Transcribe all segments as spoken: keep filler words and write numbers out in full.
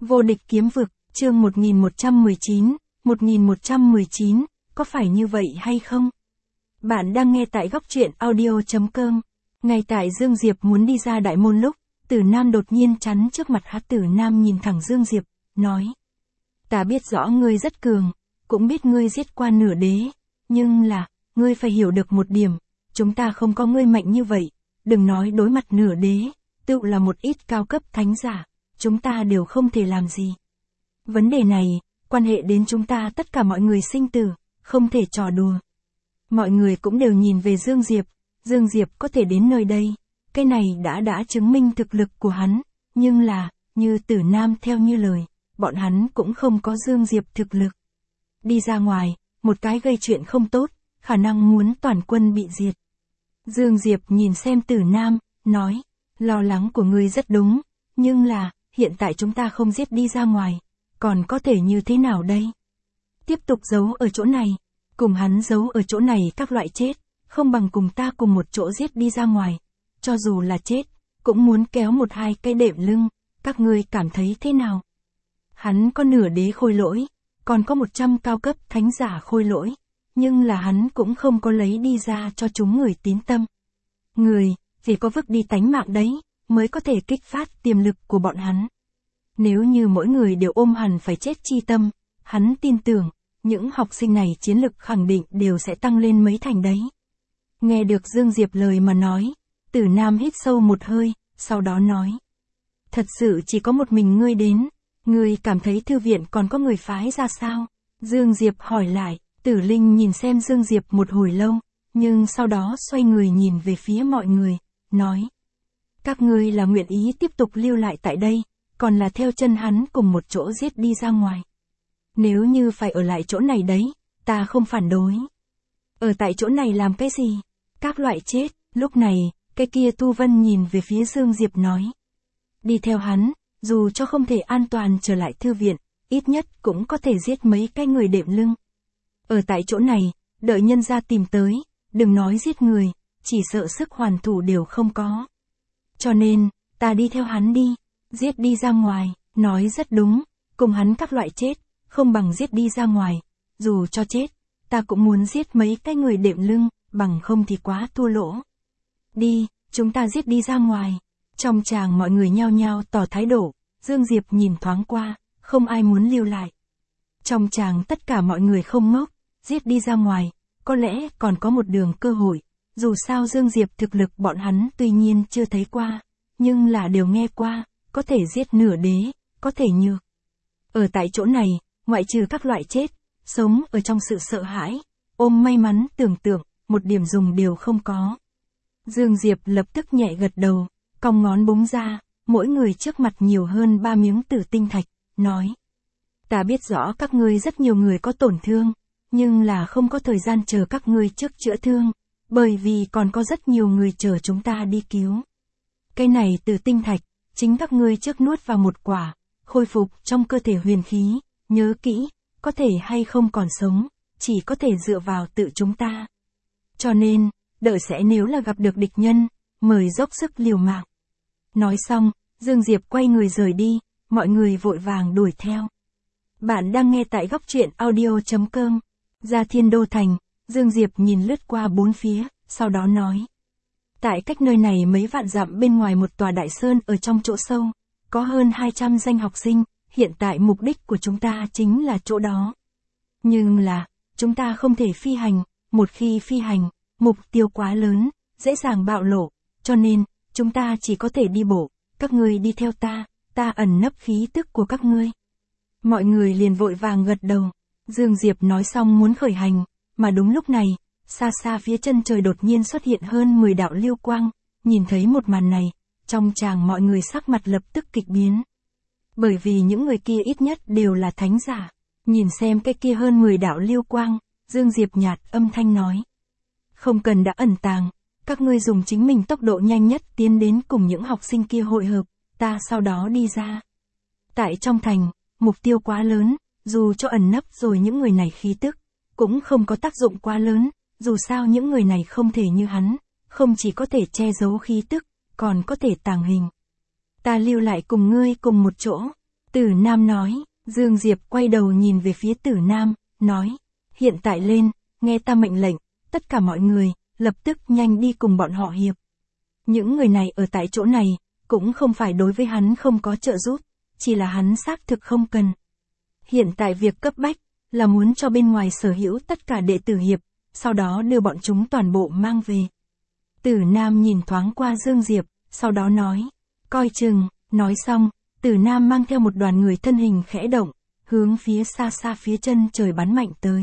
Vô địch kiếm vực, chương một nghìn một trăm mười chín, một nghìn một trăm mười chín, có phải như vậy hay không? Bạn đang nghe tại góc truyện audio chấm com. Ngay tại Dương Diệp muốn đi ra đại môn lúc, Tử Nam đột nhiên chắn trước mặt hắn. Tử Nam nhìn thẳng Dương Diệp, nói. Ta biết rõ ngươi rất cường, cũng biết ngươi giết qua nửa đế, nhưng là, ngươi phải hiểu được một điểm, chúng ta không có ngươi mạnh như vậy, đừng nói đối mặt nửa đế, tự là một ít cao cấp thánh giả, chúng ta đều không thể làm gì. Vấn đề này, quan hệ đến chúng ta tất cả mọi người sinh tử, không thể trò đùa. Mọi người cũng đều nhìn về Dương Diệp, Dương Diệp có thể đến nơi đây, cái này đã đã chứng minh thực lực của hắn, nhưng là, như Tử Nam theo như lời, bọn hắn cũng không có Dương Diệp thực lực. Đi ra ngoài, một cái gây chuyện không tốt, khả năng muốn toàn quân bị diệt. Dương Diệp nhìn xem Tử Nam, nói, lo lắng của ngươi rất đúng, nhưng là, hiện tại chúng ta không giết đi ra ngoài, còn có thể như thế nào đây? Tiếp tục giấu ở chỗ này, cùng hắn giấu ở chỗ này các loại chết, không bằng cùng ta cùng một chỗ giết đi ra ngoài, cho dù là chết, cũng muốn kéo một hai cây đệm lưng, các ngươi cảm thấy thế nào? Hắn có nửa đế khôi lỗi, còn có một trăm cao cấp thánh giả khôi lỗi, nhưng là hắn cũng không có lấy đi ra cho chúng người tín tâm. Người, chỉ có vứt đi tánh mạng đấy, mới có thể kích phát tiềm lực của bọn hắn. Nếu như mỗi người đều ôm hẳn phải chết chi tâm, hắn tin tưởng, những học sinh này chiến lực khẳng định đều sẽ tăng lên mấy thành đấy. Nghe được Dương Diệp lời mà nói, Tử Nam hít sâu một hơi, sau đó nói. Thật sự chỉ có một mình ngươi đến, ngươi cảm thấy thư viện còn có người phái ra sao? Dương Diệp hỏi lại, Tử Linh nhìn xem Dương Diệp một hồi lâu, nhưng sau đó xoay người nhìn về phía mọi người, nói. Các ngươi là nguyện ý tiếp tục lưu lại tại đây, còn là theo chân hắn cùng một chỗ giết đi ra ngoài. Nếu như phải ở lại chỗ này đấy, ta không phản đối. Ở tại chỗ này làm cái gì? Các loại chết, lúc này, cái kia Tu Vân nhìn về phía Dương Diệp nói. Đi theo hắn, dù cho không thể an toàn trở lại thư viện, ít nhất cũng có thể giết mấy cái người đệm lưng. Ở tại chỗ này, đợi nhân gia tìm tới, đừng nói giết người, chỉ sợ sức hoàn thủ đều không có. Cho nên, ta đi theo hắn đi, giết đi ra ngoài, nói rất đúng, cùng hắn các loại chết, không bằng giết đi ra ngoài, dù cho chết, ta cũng muốn giết mấy cái người đệm lưng, bằng không thì quá thua lỗ. Đi, chúng ta giết đi ra ngoài. Trong tràng mọi người nhao nhao tỏ thái độ, Dương Diệp nhìn thoáng qua, không ai muốn lưu lại. Trong tràng tất cả mọi người không ngốc, giết đi ra ngoài, có lẽ còn có một đường cơ hội, dù sao Dương Diệp thực lực bọn hắn tuy nhiên chưa thấy qua, nhưng là đều nghe qua, có thể giết nửa đế, có thể nhược. Ở tại chỗ này, ngoại trừ các loại chết, sống ở trong sự sợ hãi, ôm may mắn tưởng tượng, một điểm dùng đều không có. Dương Diệp lập tức nhẹ gật đầu, cong ngón búng ra, mỗi người trước mặt nhiều hơn ba miếng tử tinh thạch, nói. Ta biết rõ các ngươi rất nhiều người có tổn thương, nhưng là không có thời gian chờ các ngươi trước chữa thương, bởi vì còn có rất nhiều người chờ chúng ta đi cứu. Cái này tử tinh thạch, chính các ngươi trước nuốt vào một quả, khôi phục trong cơ thể huyền khí, nhớ kỹ, có thể hay không còn sống, chỉ có thể dựa vào tự chúng ta. Cho nên, đợi sẽ nếu là gặp được địch nhân, mời dốc sức liều mạng. Nói xong, Dương Diệp quay người rời đi, mọi người vội vàng đuổi theo. Bạn đang nghe tại góc truyện audio chấm com. Ra Thiên Đô Thành, Dương Diệp nhìn lướt qua bốn phía, sau đó nói. Tại cách nơi này mấy vạn dặm bên ngoài một tòa đại sơn ở trong chỗ sâu, có hơn hai trăm danh học sinh, hiện tại mục đích của chúng ta chính là chỗ đó. Nhưng là, chúng ta không thể phi hành, một khi phi hành, mục tiêu quá lớn, dễ dàng bạo lộ, cho nên, chúng ta chỉ có thể đi bộ, các ngươi đi theo ta, ta ẩn nấp khí tức của các ngươi. Mọi người liền vội vàng gật đầu, Dương Diệp nói xong muốn khởi hành, mà đúng lúc này, xa xa phía chân trời đột nhiên xuất hiện hơn mười đạo lưu quang, nhìn thấy một màn này, trong tràng mọi người sắc mặt lập tức kịch biến. Bởi vì những người kia ít nhất đều là thánh giả, nhìn xem cái kia hơn mười đạo lưu quang, Dương Diệp nhạt âm thanh nói. Không cần đã ẩn tàng, các ngươi dùng chính mình tốc độ nhanh nhất tiến đến cùng những học sinh kia hội hợp, ta sau đó đi ra. Tại trong thành, mục tiêu quá lớn, dù cho ẩn nấp rồi những người này khí tức, cũng không có tác dụng quá lớn, dù sao những người này không thể như hắn, không chỉ có thể che giấu khí tức, còn có thể tàng hình. Ta lưu lại cùng ngươi cùng một chỗ. Tử Nam nói, Dương Diệp quay đầu nhìn về phía Tử Nam, nói, hiện tại lên, nghe ta mệnh lệnh, tất cả mọi người, lập tức nhanh đi cùng bọn họ hiệp. Những người này ở tại chỗ này, cũng không phải đối với hắn không có trợ giúp, chỉ là hắn xác thực không cần. Hiện tại việc cấp bách, là muốn cho bên ngoài sở hữu tất cả đệ tử hiệp, sau đó đưa bọn chúng toàn bộ mang về. Tử Nam nhìn thoáng qua Dương Diệp, sau đó nói, coi chừng, nói xong, Tử Nam mang theo một đoàn người thân hình khẽ động, hướng phía xa xa phía chân trời bắn mạnh tới.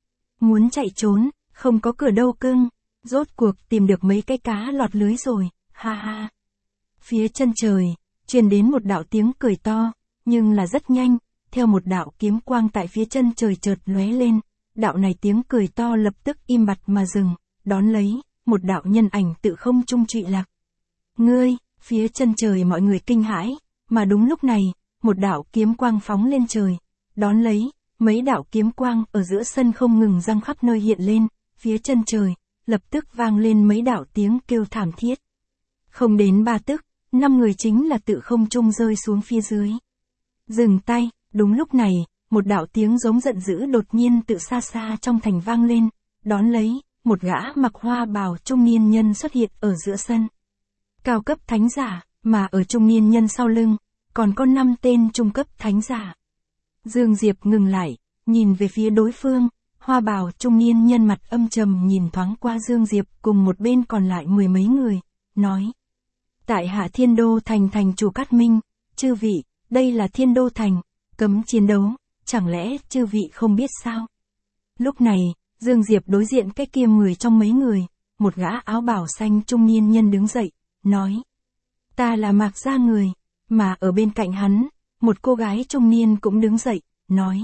Muốn chạy trốn, không có cửa đâu cưng, rốt cuộc tìm được mấy cái cá lọt lưới rồi, ha ha. Phía chân trời, truyền đến một đạo tiếng cười to, nhưng là rất nhanh, theo một đạo kiếm quang tại phía chân trời chợt lóe lên, đạo này tiếng cười to lập tức im bặt mà dừng, đón lấy, một đạo nhân ảnh tự không trung trụy lạc. Ngươi, phía chân trời mọi người kinh hãi, mà đúng lúc này, một đạo kiếm quang phóng lên trời, đón lấy, mấy đạo kiếm quang ở giữa sân không ngừng răng khắp nơi hiện lên, phía chân trời, lập tức vang lên mấy đạo tiếng kêu thảm thiết. Không đến ba tức, năm người chính là tự không trung rơi xuống phía dưới. Dừng tay, đúng lúc này, một đạo tiếng giống giận dữ đột nhiên tự xa xa trong thành vang lên, đón lấy, một gã mặc hoa bào trung niên nhân xuất hiện ở giữa sân. Cao cấp thánh giả, mà ở trung niên nhân sau lưng, còn có năm tên trung cấp thánh giả. Dương Diệp ngừng lại, nhìn về phía đối phương, hoa bào trung niên nhân mặt âm trầm nhìn thoáng qua Dương Diệp cùng một bên còn lại mười mấy người, nói. Tại hạ Thiên Đô Thành thành chủ Cát Minh, chư vị, đây là Thiên Đô Thành, cấm chiến đấu, chẳng lẽ chư vị không biết sao? Lúc này, Dương Diệp đối diện cái kia mười trong mấy người, một gã áo bào xanh trung niên nhân đứng dậy, nói. Ta là Mạc gia người, mà ở bên cạnh hắn, một cô gái trung niên cũng đứng dậy, nói.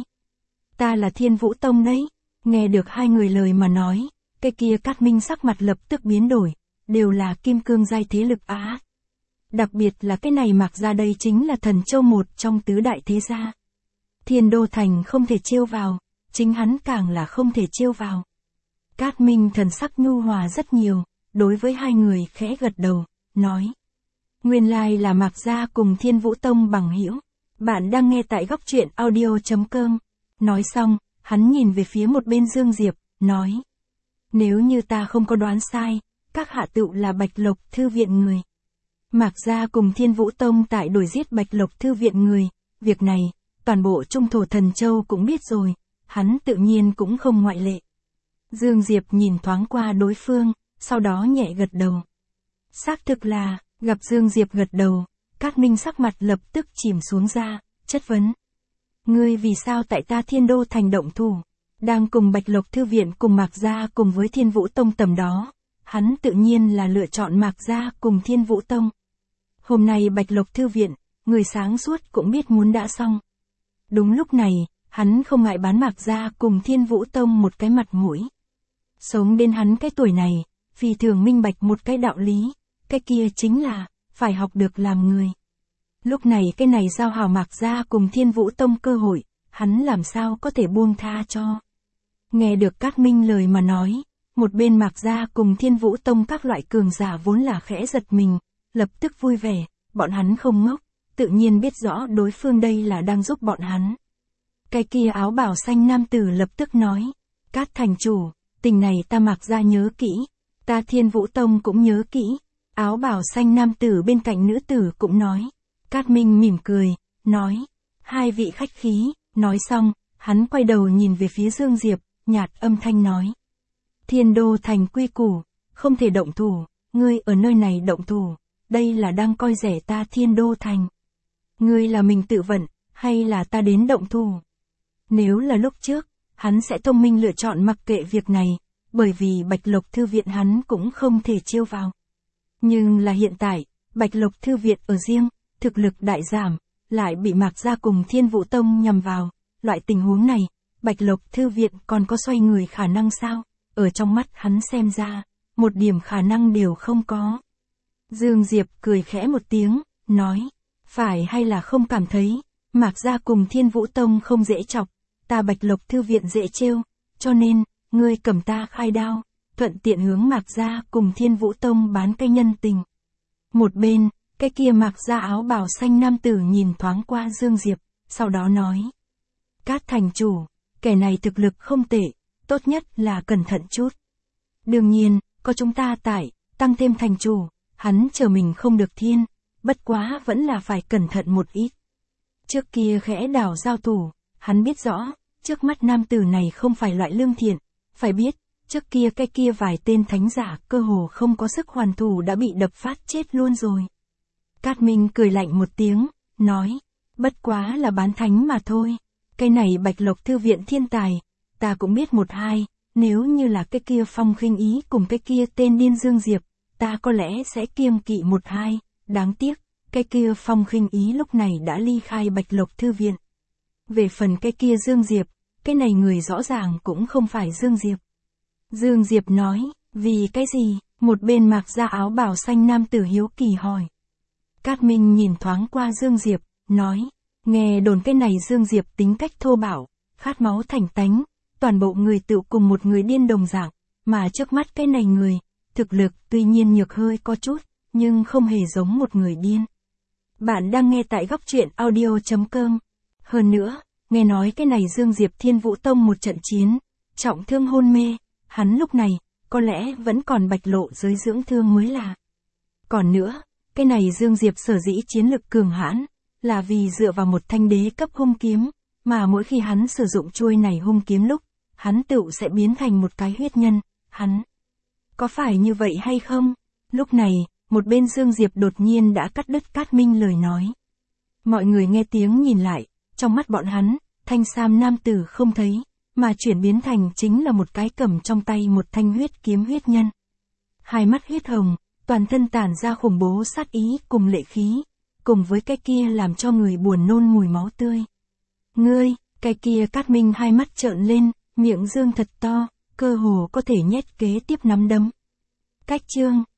Ta là Thiên Vũ Tông đấy, nghe được hai người lời mà nói, cái kia Cát Minh sắc mặt lập tức biến đổi, đều là kim cương giai thế lực á. Đặc biệt là cái này Mạc gia đây chính là thần châu một trong tứ đại thế gia. Thiên Đô Thành không thể trêu vào, chính hắn càng là không thể trêu vào. Cát Minh thần sắc nhu hòa rất nhiều, đối với hai người khẽ gật đầu, nói. Nguyên lai là Mạc gia cùng Thiên Vũ Tông bằng hữu. Bạn đang nghe tại góc truyện audio chấm com. Nói xong, hắn nhìn về phía một bên Dương Diệp, nói. Nếu như ta không có đoán sai, các hạ tựu là Bạch Lộc Thư viện người. Mạc gia cùng Thiên Vũ Tông tại đuổi giết Bạch Lộc Thư viện người, việc này, toàn bộ Trung Thổ Thần Châu cũng biết rồi, hắn tự nhiên cũng không ngoại lệ. Dương Diệp nhìn thoáng qua đối phương, sau đó nhẹ gật đầu. Xác thực là, gặp Dương Diệp gật đầu, Cát Minh sắc mặt lập tức chìm xuống ra, chất vấn. Ngươi vì sao tại ta Thiên Đô Thành động thủ, đang cùng Bạch Lộc Thư viện cùng Mạc gia cùng với Thiên Vũ Tông tầm đó, hắn tự nhiên là lựa chọn Mạc gia cùng Thiên Vũ Tông. Hôm nay Bạch Lộc Thư viện, người sáng suốt cũng biết muốn đã xong. Đúng lúc này, hắn không ngại bán Mạc gia cùng Thiên Vũ Tông một cái mặt mũi. Sống đến hắn cái tuổi này, phi thường minh bạch một cái đạo lý, cái kia chính là, phải học được làm người. Lúc này cái này giao hảo Mạc gia cùng Thiên Vũ Tông cơ hội, hắn làm sao có thể buông tha cho. Nghe được Cát Minh lời mà nói, một bên Mạc gia cùng Thiên Vũ Tông các loại cường giả vốn là khẽ giật mình, lập tức vui vẻ, bọn hắn không ngốc, tự nhiên biết rõ đối phương đây là đang giúp bọn hắn. Cái kia áo bào xanh nam tử lập tức nói, Cát thành chủ, tình này ta Mạc gia nhớ kỹ, ta Thiên Vũ Tông cũng nhớ kỹ. Áo bào xanh nam tử bên cạnh nữ tử cũng nói. Cát Minh mỉm cười, nói, hai vị khách khí, nói xong, hắn quay đầu nhìn về phía Dương Diệp, nhạt âm thanh nói. Thiên Đô Thành quy củ, không thể động thủ, ngươi ở nơi này động thủ, đây là đang coi rẻ ta Thiên Đô Thành. Ngươi là mình tự vận, hay là ta đến động thủ? Nếu là lúc trước, hắn sẽ thông minh lựa chọn mặc kệ việc này, bởi vì Bạch Lộc Thư viện hắn cũng không thể chiêu vào. Nhưng là hiện tại, Bạch Lộc Thư viện ở riêng, thực lực đại giảm, lại bị Mạc gia cùng Thiên Vũ Tông nhằm vào, loại tình huống này, Bạch Lộc Thư viện còn có xoay người khả năng sao? Ở trong mắt hắn xem ra, một điểm khả năng đều không có. Dương Diệp cười khẽ một tiếng, nói, phải hay là không cảm thấy, Mạc gia cùng Thiên Vũ Tông không dễ chọc, ta Bạch Lộc Thư viện dễ trêu, cho nên, ngươi cầm ta khai đao, thuận tiện hướng Mạc gia cùng Thiên Vũ Tông bán cái nhân tình. Một bên, cái kia Mạc gia áo bào xanh nam tử nhìn thoáng qua Dương Diệp, sau đó nói. Cát thành chủ, kẻ này thực lực không tệ, tốt nhất là cẩn thận chút. Đương nhiên, có chúng ta tại, tăng thêm thành chủ, hắn chờ mình không được thiên, bất quá vẫn là phải cẩn thận một ít. Trước kia khẽ đảo giao thủ, hắn biết rõ, trước mắt nam tử này không phải loại lương thiện, phải biết, trước kia cái kia vài tên thánh giả cơ hồ không có sức hoàn thủ đã bị đập phát chết luôn rồi. Cát Minh cười lạnh một tiếng, nói, bất quá là bán thánh mà thôi, cái này Bạch Lộc Thư viện thiên tài, ta cũng biết một hai, nếu như là cái kia Phong Khinh Ý cùng cái kia tên điên Dương Diệp, ta có lẽ sẽ kiêng kỵ một hai, đáng tiếc, cái kia Phong Khinh Ý lúc này đã ly khai Bạch Lộc Thư viện. Về phần cái kia Dương Diệp, cái này người rõ ràng cũng không phải Dương Diệp. Dương Diệp nói, vì cái gì? Một bên mặc ra áo bào xanh nam tử hiếu kỳ hỏi. Cát Minh nhìn thoáng qua Dương Diệp, nói, nghe đồn cái này Dương Diệp tính cách thô bạo, khát máu thành tánh, toàn bộ người tự cùng một người điên đồng dạng, mà trước mắt cái này người, thực lực tuy nhiên nhược hơi có chút, nhưng không hề giống một người điên. Bạn đang nghe tại góc truyện audio chấm com. Hơn nữa, nghe nói cái này Dương Diệp Thiên Vũ Tông một trận chiến, trọng thương hôn mê, hắn lúc này, có lẽ vẫn còn bạch lộ giới dưỡng thương mới là. Còn nữa, cái này Dương Diệp sở dĩ chiến lực cường hãn, là vì dựa vào một thanh đế cấp hung kiếm, mà mỗi khi hắn sử dụng chuôi này hung kiếm lúc, hắn tự sẽ biến thành một cái huyết nhân, hắn. Có phải như vậy hay không? Lúc này, một bên Dương Diệp đột nhiên đã cắt đứt Cát Minh lời nói. Mọi người nghe tiếng nhìn lại, trong mắt bọn hắn, thanh sam nam tử không thấy, mà chuyển biến thành chính là một cái cầm trong tay một thanh huyết kiếm huyết nhân. Hai mắt huyết hồng, toàn thân tản ra khủng bố sát ý cùng lệ khí, cùng với cái kia làm cho người buồn nôn mùi máu tươi. Ngươi, cái kia Cát Minh hai mắt trợn lên, miệng dương thật to, cơ hồ có thể nhét kế tiếp nắm đấm. Cách chương